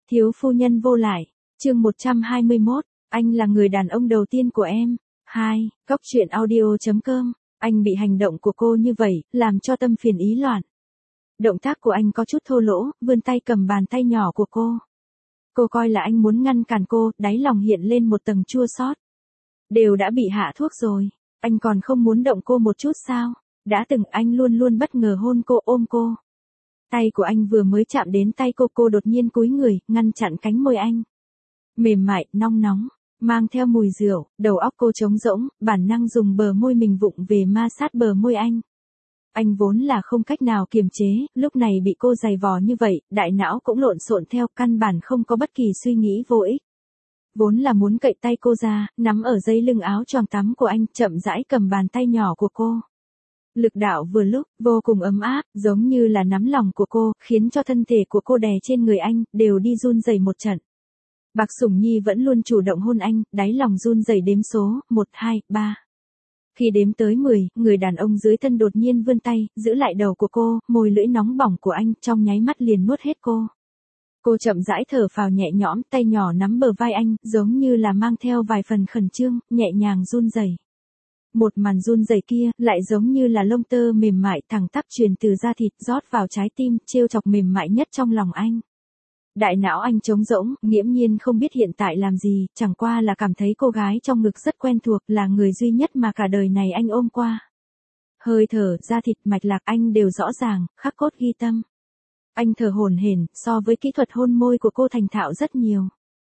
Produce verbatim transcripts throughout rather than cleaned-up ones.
Thiếu phu nhân vô lại, chương một trăm hai mươi mốt, anh là người đàn ông đầu tiên của em. hai. Góc truyện audio chấm com, anh bị hành động của cô như vậy, làm cho tâm phiền ý loạn. Động tác của anh có chút thô lỗ, vươn tay cầm bàn tay nhỏ của cô. Cô coi là anh muốn ngăn cản cô, đáy lòng hiện lên một tầng chua xót. Đều đã bị hạ thuốc rồi, anh còn không muốn động cô một chút sao? Đã từng anh luôn luôn bất ngờ hôn cô, ôm cô. Tay của anh vừa mới chạm đến tay cô, cô đột nhiên cúi người, ngăn chặn cánh môi anh. Mềm mại, nong nóng, mang theo mùi rượu, đầu óc cô trống rỗng, bản năng dùng bờ môi mình vụng về ma sát bờ môi anh. Anh vốn là không cách nào kiềm chế, lúc này bị cô giày vò như vậy, đại não cũng lộn xộn theo, căn bản không có bất kỳ suy nghĩ vô ích. Vốn là muốn cậy tay cô ra, nắm ở dây lưng áo choàng tắm của anh, chậm rãi cầm bàn tay nhỏ của cô. Lực đạo vừa lúc, vô cùng ấm áp, giống như là nắm lòng của cô, khiến cho thân thể của cô đè trên người anh, đều đi run rẩy một trận. Bạc Sủng Nhi vẫn luôn chủ động hôn anh, đáy lòng run rẩy đếm số, một, hai, ba. Khi đếm tới mười, người đàn ông dưới thân đột nhiên vươn tay, giữ lại đầu của cô, môi lưỡi nóng bỏng của anh, trong nháy mắt liền nuốt hết cô. Cô chậm rãi thở phào nhẹ nhõm, tay nhỏ nắm bờ vai anh, giống như là mang theo vài phần khẩn trương, nhẹ nhàng run rẩy. Một màn run rẩy kia, lại giống như là lông tơ mềm mại thẳng tắp truyền từ da thịt rót vào trái tim, trêu chọc mềm mại nhất trong lòng anh. Đại não anh trống rỗng, nghiễm nhiên không biết hiện tại làm gì, chẳng qua là cảm thấy cô gái trong ngực rất quen thuộc, là người duy nhất mà cả đời này anh ôm qua. Hơi thở, da thịt, mạch lạc anh đều rõ ràng, khắc cốt ghi tâm. Anh thở hổn hển, so với kỹ thuật hôn môi của cô thành thạo rất nhiều.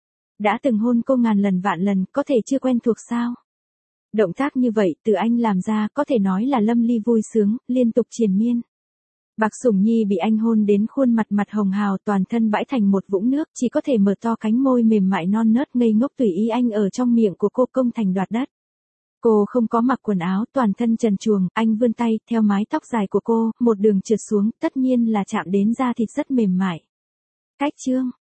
Đã từng hôn cô ngàn lần vạn lần, có thể chưa quen thuộc sao? Động tác như vậy, từ anh làm ra, có thể nói là lâm ly vui sướng, liên tục triền miên. Bạc Sủng Nhi bị anh hôn đến khuôn mặt mặt hồng hào, toàn thân bãi thành một vũng nước, chỉ có thể mở to cánh môi mềm mại non nớt ngây ngốc tùy ý anh ở trong miệng của cô công thành đoạt đất. Cô không có mặc quần áo, toàn thân trần truồng, anh vươn tay, theo mái tóc dài của cô, một đường trượt xuống, tất nhiên là chạm đến da thịt rất mềm mại. Cách chương,